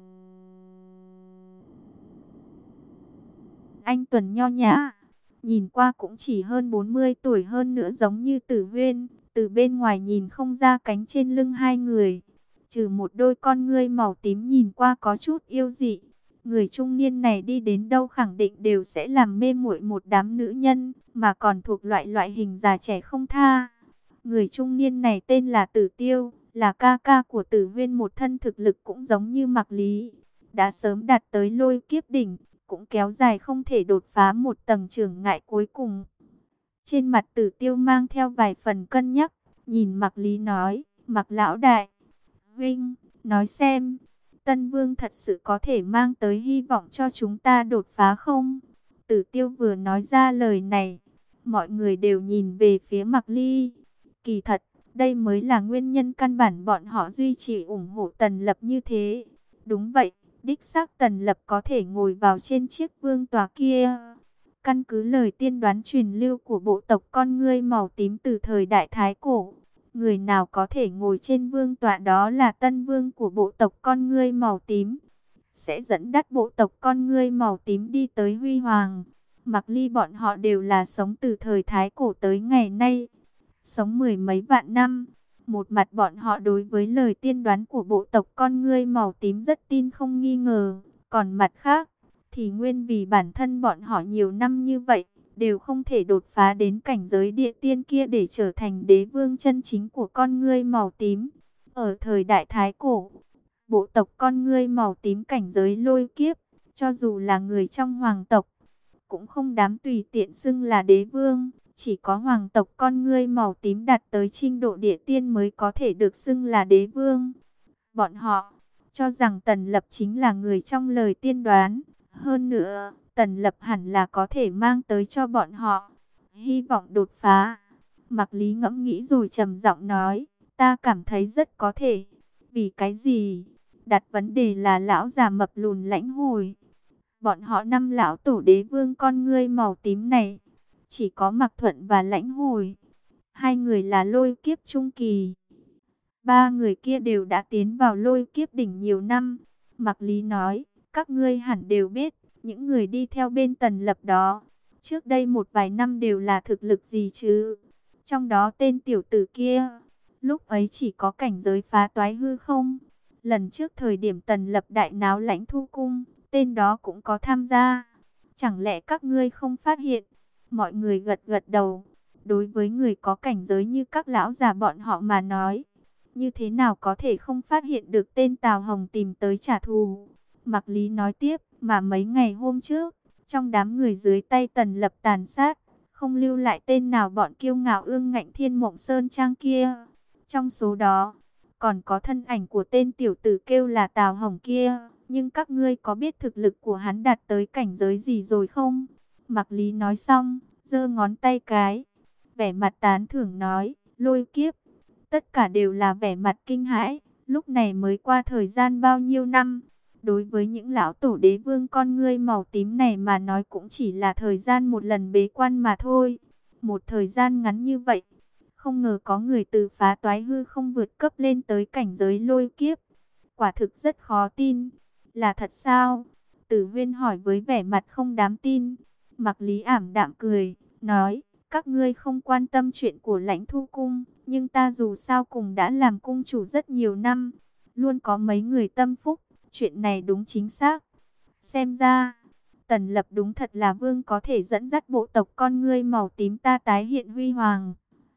anh tuấn nho nhã, nhìn qua cũng chỉ hơn bốn mươi tuổi hơn nữa, giống như Tử Huyên. Từ bên ngoài nhìn không ra cánh trên lưng hai người, trừ một đôi con ngươi màu tím nhìn qua có chút yêu dị. Người trung niên này đi đến đâu khẳng định đều sẽ làm mê muội một đám nữ nhân, mà còn thuộc loại loại hình già trẻ không tha. Người trung niên này tên là Tử Tiêu, là ca ca của Tử Huyên, một thân thực lực cũng giống như Mạc Lý, đã sớm đạt tới lôi kiếp đỉnh, cũng kéo dài không thể đột phá một tầng chướng ngại cuối cùng. Trên mặt Tử Tiêu mang theo vài phần cân nhắc, nhìn Mạc Lý nói, Mạc lão đại, huynh, nói xem, Tân Vương thật sự có thể mang tới hy vọng cho chúng ta đột phá không? Tử Tiêu vừa nói ra lời này, mọi người đều nhìn về phía Mạc Ly. Kỳ thật, đây mới là nguyên nhân căn bản bọn họ duy trì ủng hộ Tần Lập như thế. Đúng vậy, đích xác Tần Lập có thể ngồi vào trên chiếc vương tòa kia. Căn cứ lời tiên đoán truyền lưu của bộ tộc con ngươi màu tím từ thời đại Thái Cổ, người nào có thể ngồi trên vương tọa đó là tân vương của bộ tộc con ngươi màu tím, sẽ dẫn dắt bộ tộc con ngươi màu tím đi tới huy hoàng. Mạc Ly bọn họ đều là sống từ thời Thái Cổ tới ngày nay, sống mười mấy vạn năm. Một mặt bọn họ đối với lời tiên đoán của bộ tộc con ngươi màu tím rất tin không nghi ngờ, còn mặt khác thì nguyên vì bản thân bọn họ nhiều năm như vậy đều không thể đột phá đến cảnh giới địa tiên kia để trở thành đế vương chân chính của con ngươi màu tím. Ở thời đại Thái Cổ, bộ tộc con ngươi màu tím cảnh giới lôi kiếp, cho dù là người trong hoàng tộc, cũng không dám tùy tiện xưng là đế vương, Chỉ có hoàng tộc con ngươi màu tím đạt tới trình độ địa tiên mới có thể được xưng là đế vương. Bọn họ cho rằng Tần Lập chính là người trong lời tiên đoán. Hơn nữa, Tần Lập hẳn là có thể mang tới cho bọn họ hy vọng đột phá. Mạc Lý ngẫm nghĩ rồi trầm giọng nói, ta cảm thấy rất có thể. Vì cái gì? Đặt vấn đề là lão già mập lùn Lãnh Hồi. Bọn họ năm lão tổ đế vương con ngươi màu tím này, chỉ có Mạc Thuận và Lãnh Hồi. Hai người là lôi kiếp trung kỳ. Ba người kia đều đã tiến vào lôi kiếp đỉnh nhiều năm. Mạc Lý nói, các ngươi hẳn đều biết, những người đi theo bên Tần Lập đó, trước đây một vài năm đều là thực lực gì chứ? Trong đó tên tiểu tử kia, lúc ấy chỉ có cảnh giới phá toái hư không. Lần trước thời điểm Tần Lập đại náo Lãnh Thu Cung, tên đó cũng có tham gia. Chẳng lẽ các ngươi không phát hiện? Mọi người gật gật đầu. Đối với người có cảnh giới như các lão già bọn họ mà nói, như thế nào có thể không phát hiện được tên Tào Hồng tìm tới trả thù? Mạc Lý nói tiếp, mà mấy ngày hôm trước, trong đám người dưới tay Tần Lập tàn sát, không lưu lại tên nào bọn kiêu ngạo ương ngạnh Thiên Mộng Sơn Trang kia. Trong số đó, còn có thân ảnh của tên tiểu tử kêu là Tào Hồng kia. Nhưng các ngươi có biết thực lực của hắn đạt tới cảnh giới gì rồi không? Mạc Lý nói xong, giơ ngón tay cái, vẻ mặt tán thưởng nói, lôi kiếp. Tất cả đều là vẻ mặt kinh hãi, lúc này mới qua thời gian bao nhiêu năm. Đối với những lão tổ đế vương con ngươi màu tím này mà nói cũng chỉ là thời gian một lần bế quan mà thôi. Một thời gian ngắn như vậy, không ngờ có người từ phá toái hư không vượt cấp lên tới cảnh giới lôi kiếp. Quả thực rất khó tin. Là thật sao? Tử Huyên hỏi với vẻ mặt không dám tin. Mạc Lý ảm đạm cười, nói, các ngươi không quan tâm chuyện của Lãnh Thu Cung, nhưng ta dù sao cùng đã làm cung chủ rất nhiều năm, luôn có mấy người tâm phúc, chuyện này đúng chính xác. Xem ra, Tần Lập đúng thật là vương có thể dẫn dắt bộ tộc con ngươi màu tím ta tái hiện huy hoàng.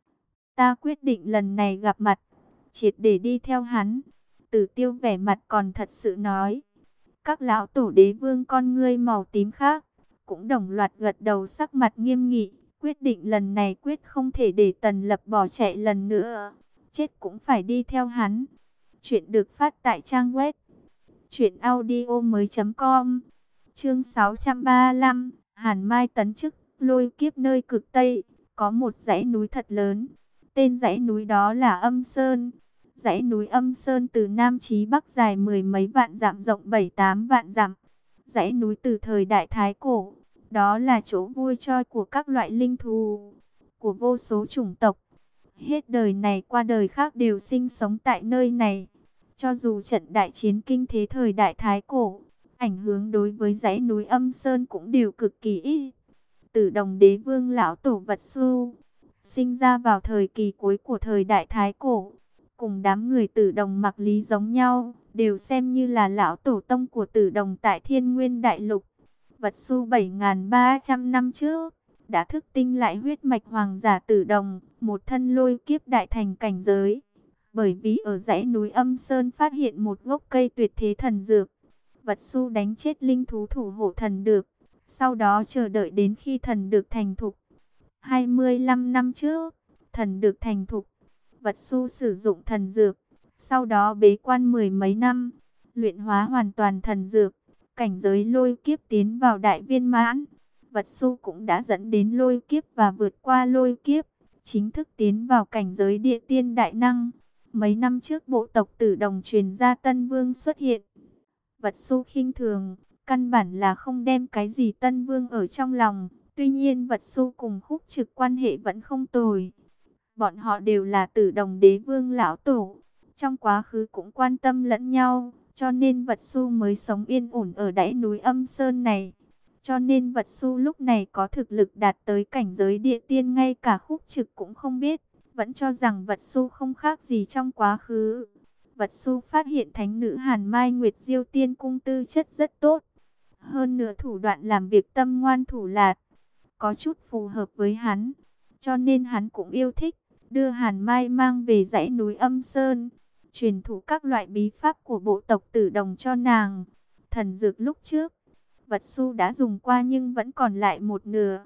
Ta quyết định lần này gặp mặt, triệt để đi theo hắn. Tử Tiêu vẻ mặt còn thật sự nói. Các lão tổ đế vương con ngươi màu tím khác cũng đồng loạt gật đầu, sắc mặt nghiêm nghị, quyết định lần này quyết không thể để Tần Lập bỏ chạy lần nữa, chết cũng phải đi theo hắn. Chuyện được phát tại trang web truyện audio mới chấm com. Chương sáu trăm ba mươi lăm, Hàn Mai tấn chức. Lôi kiếp nơi cực Tây, có một dãy núi thật lớn, tên dãy núi đó là Âm Sơn. Dãy núi Âm Sơn từ Nam chí Bắc dài mười mấy vạn dặm, rộng bảy tám vạn dặm. Dãy núi từ thời Đại Thái Cổ, đó là chỗ vui chơi của các loại linh thú, của vô số chủng tộc. Hết đời này qua đời khác đều sinh sống tại nơi này. Cho dù trận đại chiến kinh thế thời Đại Thái Cổ, ảnh hưởng đối với dãy núi Âm Sơn cũng đều cực kỳ ít. Tử Đồng Đế Vương lão tổ Vật Su, sinh ra vào thời kỳ cuối của thời Đại Thái Cổ, cùng đám người Tử Đồng Mạc Lý giống nhau, đều xem như là lão tổ tông của Tử Đồng tại Thiên Nguyên Đại Lục. Vật Su bảy nghìn ba trăm năm trước đã thức tinh lại huyết mạch hoàng giả Tử Đồng, một thân lôi kiếp đại thành cảnh giới. Bởi vì ở dãy núi Âm Sơn phát hiện một gốc cây tuyệt thế thần dược, Vật Su đánh chết linh thú thủ hộ thần được, sau đó chờ đợi đến khi thần được thành thục. hai mươi lăm năm trước, thần được thành thục, Vật Su sử dụng thần dược, sau đó bế quan mười mấy năm, luyện hóa hoàn toàn thần dược, cảnh giới lôi kiếp tiến vào đại viên mãn. Vật Su cũng đã dẫn đến lôi kiếp và vượt qua lôi kiếp, chính thức tiến vào cảnh giới địa tiên đại năng. Mấy năm trước bộ tộc Tử Đồng truyền ra Tân Vương xuất hiện. Vật Su khinh thường, căn bản là không đem cái gì Tân Vương ở trong lòng. Tuy nhiên Vật Su cùng Khúc Trực quan hệ vẫn không tồi. Bọn họ đều là Tử Đồng Đế Vương lão tổ, trong quá khứ cũng quan tâm lẫn nhau, cho nên Vật Su mới sống yên ổn ở dãy núi Âm Sơn này. Cho nên Vật Su lúc này có thực lực đạt tới cảnh giới địa tiên ngay cả Khúc Trực cũng không biết, vẫn cho rằng Vật Su không khác gì trong quá khứ. Vật Su phát hiện thánh nữ Hàn Mai Nguyệt Diêu Tiên Cung tư chất rất tốt, hơn nữa thủ đoạn làm việc tâm ngoan thủ lạt, có chút phù hợp với hắn, cho nên hắn cũng yêu thích, đưa Hàn Mai mang về dãy núi Âm Sơn, truyền thụ các loại bí pháp của bộ tộc Tử Đồng cho nàng. Thần dược lúc trước, Vật Su đã dùng qua nhưng vẫn còn lại một nửa.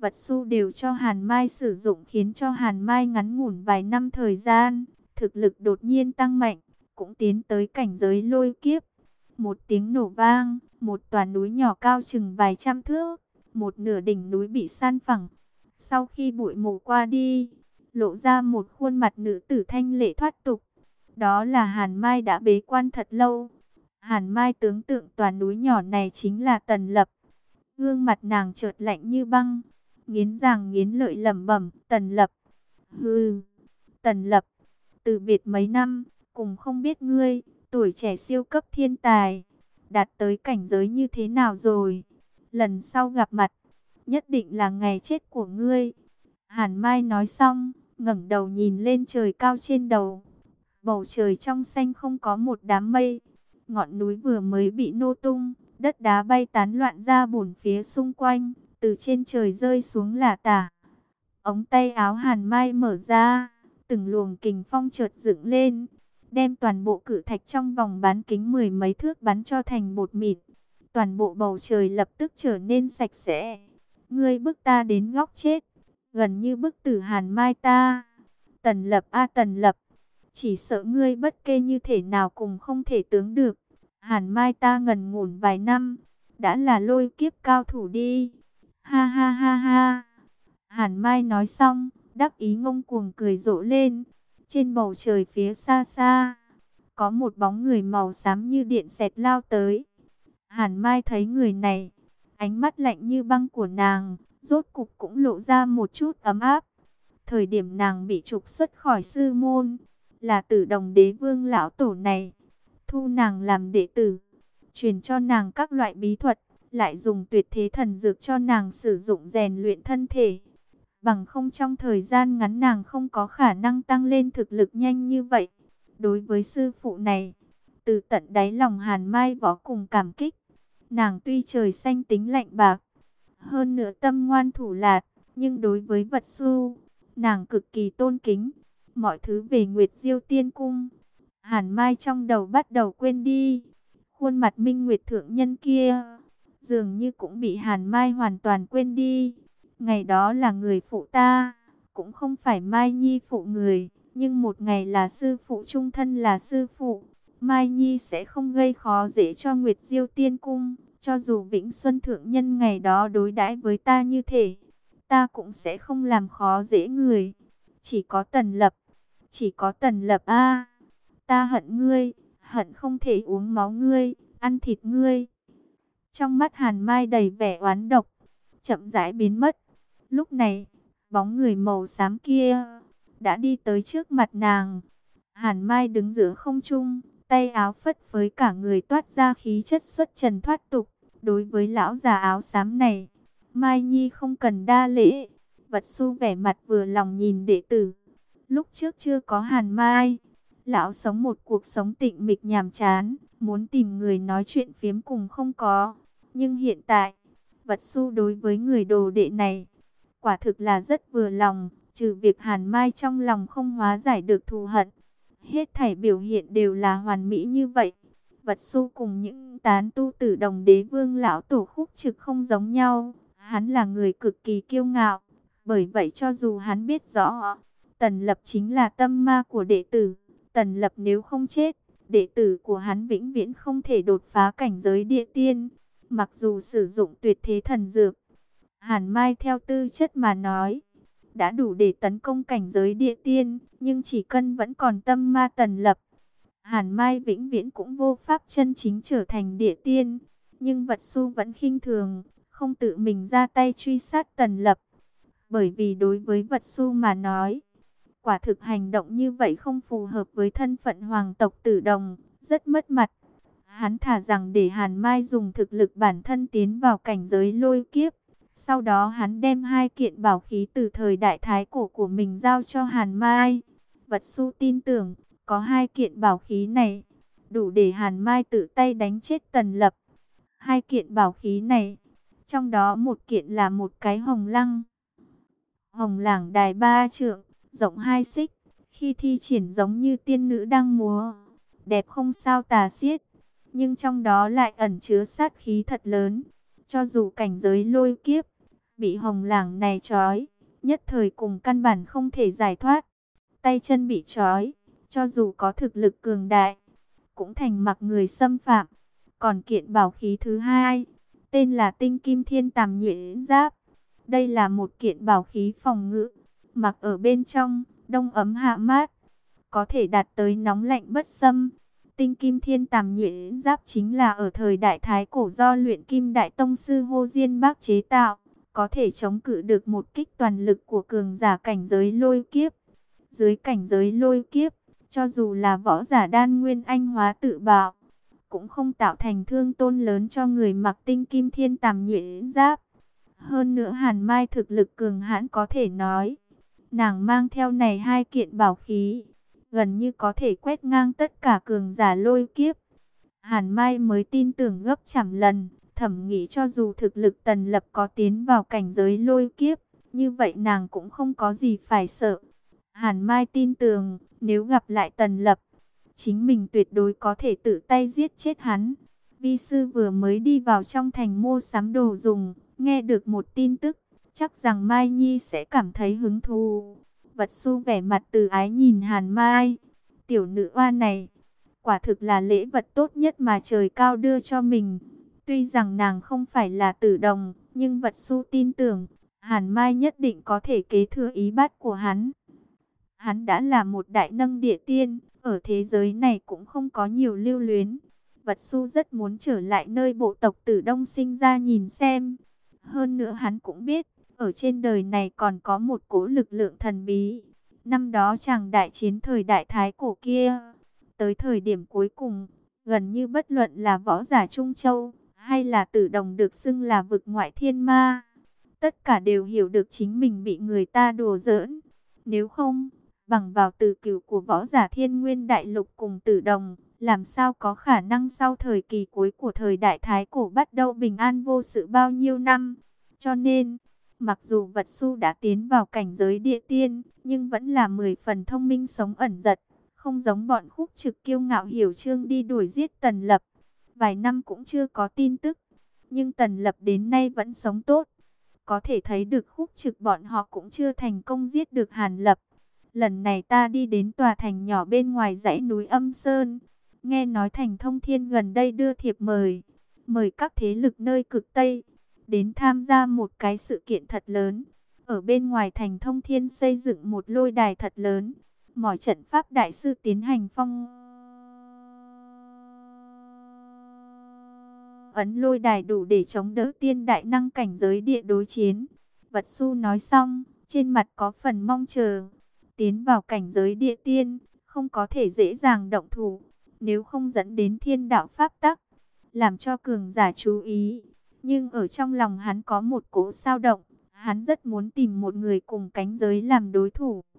Vật Su đều cho Hàn Mai sử dụng, khiến cho Hàn Mai ngắn ngủn vài năm thời gian, thực lực đột nhiên tăng mạnh, cũng tiến tới cảnh giới lôi kiếp. Một tiếng nổ vang, một tòa núi nhỏ cao chừng vài trăm thước, một nửa đỉnh núi bị san phẳng. Sau khi bụi mù qua đi, lộ ra một khuôn mặt nữ tử thanh lệ thoát tục. Đó là Hàn Mai đã bế quan thật lâu. Hàn Mai tưởng tượng tòa núi nhỏ này chính là Tần Lập. Gương mặt nàng chợt lạnh như băng, nghiến răng nghiến lợi lẩm bẩm, Tần Lập. Hừ, Tần Lập, từ biệt mấy năm, cùng không biết ngươi, tuổi trẻ siêu cấp thiên tài, đạt tới cảnh giới như thế nào rồi. Lần sau gặp mặt, nhất định là ngày chết của ngươi. Hàn Mai nói xong, ngẩng đầu nhìn lên trời cao trên đầu. Bầu trời trong xanh không có một đám mây. Ngọn núi vừa mới bị nô tung, đất đá bay tán loạn ra bốn phía xung quanh, từ trên trời rơi xuống lả tả. Ống tay áo Hàn Mai mở ra, từng luồng kình phong chợt dựng lên, đem toàn bộ cự thạch trong vòng bán kính mười mấy thước bắn cho thành bột mịn. Toàn bộ bầu trời lập tức trở nên sạch sẽ. Ngươi bức ta đến góc chết, gần như bức tử Hàn Mai ta. Tần Lập a Tần Lập, chỉ sợ ngươi bất kê như thể nào cũng không thể tướng được. Hàn Mai ta ngần ngủn vài năm, đã là lôi kiếp cao thủ đi. Ha ha ha ha. Hàn Mai nói xong, đắc ý ngông cuồng cười rộ lên. Trên bầu trời phía xa xa, có một bóng người màu xám như điện xẹt lao tới. Hàn Mai thấy người này, ánh mắt lạnh như băng của nàng, rốt cục cũng lộ ra một chút ấm áp. Thời điểm nàng bị trục xuất khỏi sư môn, là Tử Đồng Đế Vương lão tổ này thu nàng làm đệ tử, truyền cho nàng các loại bí thuật, lại dùng tuyệt thế thần dược cho nàng sử dụng rèn luyện thân thể. Bằng không trong thời gian ngắn nàng không có khả năng tăng lên thực lực nhanh như vậy. Đối với sư phụ này, từ tận đáy lòng Hàn Mai võ cùng cảm kích. Nàng tuy trời xanh tính lạnh bạc, hơn nữa tâm ngoan thủ lạt, nhưng đối với Vật Su, nàng cực kỳ tôn kính. Mọi thứ về Nguyệt Diêu Tiên Cung, Hàn Mai trong đầu bắt đầu quên đi. Khuôn mặt Minh Nguyệt thượng nhân kia, dường như cũng bị Hàn Mai hoàn toàn quên đi. Ngày đó là người phụ ta, cũng không phải Mai Nhi phụ người, nhưng một ngày là sư phụ trung thân là sư phụ. Mai Nhi sẽ không gây khó dễ cho Nguyệt Diêu Tiên Cung, cho dù Vĩnh Xuân thượng nhân ngày đó đối đãi với ta như thế, ta cũng sẽ không làm khó dễ người. Chỉ có Tần Lập, chỉ có Tần Lập a, ta hận ngươi, hận không thể uống máu ngươi, ăn thịt ngươi. Trong mắt Hàn Mai đầy vẻ oán độc, chậm rãi biến mất. Lúc này, bóng người màu xám kia đã đi tới trước mặt nàng. Hàn Mai đứng giữa không trung, tay áo phất phới, cả người toát ra khí chất xuất trần thoát tục. Đối với lão già áo xám này, Mai Nhi không cần đa lễ. Vật Su vẻ mặt vừa lòng nhìn đệ tử. Lúc trước chưa có Hàn Mai, lão sống một cuộc sống tịnh mịch nhàm chán, muốn tìm người nói chuyện phiếm cùng không có. Nhưng hiện tại, Vật Su đối với người đồ đệ này, quả thực là rất vừa lòng. Trừ việc Hàn Mai trong lòng không hóa giải được thù hận, hết thảy biểu hiện đều là hoàn mỹ như vậy. Vật Su cùng những tán tu Tử Đồng Đế Vương lão tổ khúc trực không giống nhau. Hắn là người cực kỳ kiêu ngạo, bởi vậy cho dù hắn biết rõ Tần Lập chính là tâm ma của đệ tử, Tần Lập nếu không chết, đệ tử của hắn vĩnh viễn không thể đột phá cảnh giới địa tiên. Mặc dù sử dụng tuyệt thế thần dược, Hàn Mai theo tư chất mà nói đã đủ để tấn công cảnh giới địa tiên, nhưng chỉ cần vẫn còn tâm ma Tần Lập, Hàn Mai vĩnh viễn cũng vô pháp chân chính trở thành địa tiên. Nhưng Vật Su vẫn khinh thường, không tự mình ra tay truy sát Tần Lập. Bởi vì đối với Vật Su mà nói, quả thực hành động như vậy không phù hợp với thân phận hoàng tộc Tử Đồng, rất mất mặt. Hắn thà rằng để Hàn Mai dùng thực lực bản thân tiến vào cảnh giới lôi kiếp. Sau đó hắn đem hai kiện bảo khí từ thời đại thái cổ của mình giao cho Hàn Mai. Vật Su tin tưởng, có hai kiện bảo khí này, đủ để Hàn Mai tự tay đánh chết Tần Lập. Hai kiện bảo khí này, trong đó một kiện là một cái hồng lăng. Hồng lảng đài ba trượng, rộng hai xích, khi thi triển giống như tiên nữ đang múa, đẹp không sao tả xiết. Nhưng trong đó lại ẩn chứa sát khí thật lớn. Cho dù cảnh giới lôi kiếp, bị hồng lảng này trói, nhất thời cùng căn bản không thể giải thoát. Tay chân bị trói, cho dù có thực lực cường đại, cũng thành mặc người xâm phạm. Còn kiện bảo khí thứ hai, tên là Tinh Kim Thiên Tàm Nhuyễn Giáp. Đây là một kiện bảo khí phòng ngự, mặc ở bên trong, đông ấm hạ mát, có thể đạt tới nóng lạnh bất xâm. Tinh Kim Thiên Tàm Nhuyễn Giáp chính là ở thời đại Thái Cổ do luyện kim đại tông sư Hồ Diên Bác chế tạo, có thể chống cự được một kích toàn lực của cường giả cảnh giới lôi kiếp. Dưới cảnh giới lôi kiếp, cho dù là võ giả đan nguyên anh hóa tự bạo, cũng không tạo thành thương tổn lớn cho người mặc Tinh Kim Thiên Tàm Nhuyễn Giáp. Hơn nữa Hàn Mai thực lực cường hãn có thể nói, nàng mang theo này hai kiện bảo khí, gần như có thể quét ngang tất cả cường giả lôi kiếp. Hàn Mai mới tin tưởng gấp trăm lần, thầm nghĩ cho dù thực lực Tần Lập có tiến vào cảnh giới lôi kiếp, như vậy nàng cũng không có gì phải sợ. Hàn Mai tin tưởng, nếu gặp lại Tần Lập, chính mình tuyệt đối có thể tự tay giết chết hắn. Vi sư vừa mới đi vào trong thành mua sắm đồ dùng, nghe được một tin tức, chắc rằng Mai Nhi sẽ cảm thấy hứng thú. Vật Su vẻ mặt từ ái nhìn Hàn Mai. Tiểu nữ oa này, quả thực là lễ vật tốt nhất mà trời cao đưa cho mình. Tuy rằng nàng không phải là tử đồng, nhưng Vật Su tin tưởng, Hàn Mai nhất định có thể kế thừa ý bát của hắn. Hắn đã là một đại nâng địa tiên, ở thế giới này cũng không có nhiều lưu luyến. Vật Su rất muốn trở lại nơi bộ tộc Tử Đông sinh ra nhìn xem. Hơn nữa hắn cũng biết, ở trên đời này còn có một cỗ lực lượng thần bí. Năm đó chàng đại chiến thời đại Thái Cổ kia, tới thời điểm cuối cùng, gần như bất luận là võ giả Trung Châu, hay là Tử Đồng được xưng là vực ngoại thiên ma, tất cả đều hiểu được chính mình bị người ta đùa giỡn. Nếu không, bằng vào từ cửu của võ giả Thiên Nguyên Đại Lục cùng Tử Đồng, làm sao có khả năng sau thời kỳ cuối của thời đại Thái Cổ bắt đầu bình an vô sự bao nhiêu năm. Cho nên, mặc dù Vật Su đã tiến vào cảnh giới địa tiên, nhưng vẫn là mười phần thông minh sống ẩn giật, không giống bọn Khúc Trực kiêu ngạo hiểu chương đi đuổi giết Tần Lập. Vài năm cũng chưa có tin tức, nhưng Tần Lập đến nay vẫn sống tốt. Có thể thấy được Khúc Trực bọn họ cũng chưa thành công giết được Hàn Lập. Lần này ta đi đến tòa thành nhỏ bên ngoài dãy núi Âm Sơn, nghe nói thành Thông Thiên gần đây đưa thiệp mời, mời các thế lực nơi cực Tây đến tham gia một cái sự kiện thật lớn. Ở bên ngoài thành Thông Thiên xây dựng một lôi đài thật lớn, mỏi trận pháp đại sư tiến hành phong ấn lôi đài đủ để chống đỡ tiên đại năng cảnh giới địa đối chiến. Vật Su nói xong, trên mặt có phần mong chờ. Tiến vào cảnh giới địa tiên, không có thể dễ dàng động thủ, nếu không dẫn đến thiên đạo pháp tắc, làm cho cường giả chú ý. Nhưng ở trong lòng hắn có một cỗ sao động, hắn rất muốn tìm một người cùng cảnh giới làm đối thủ.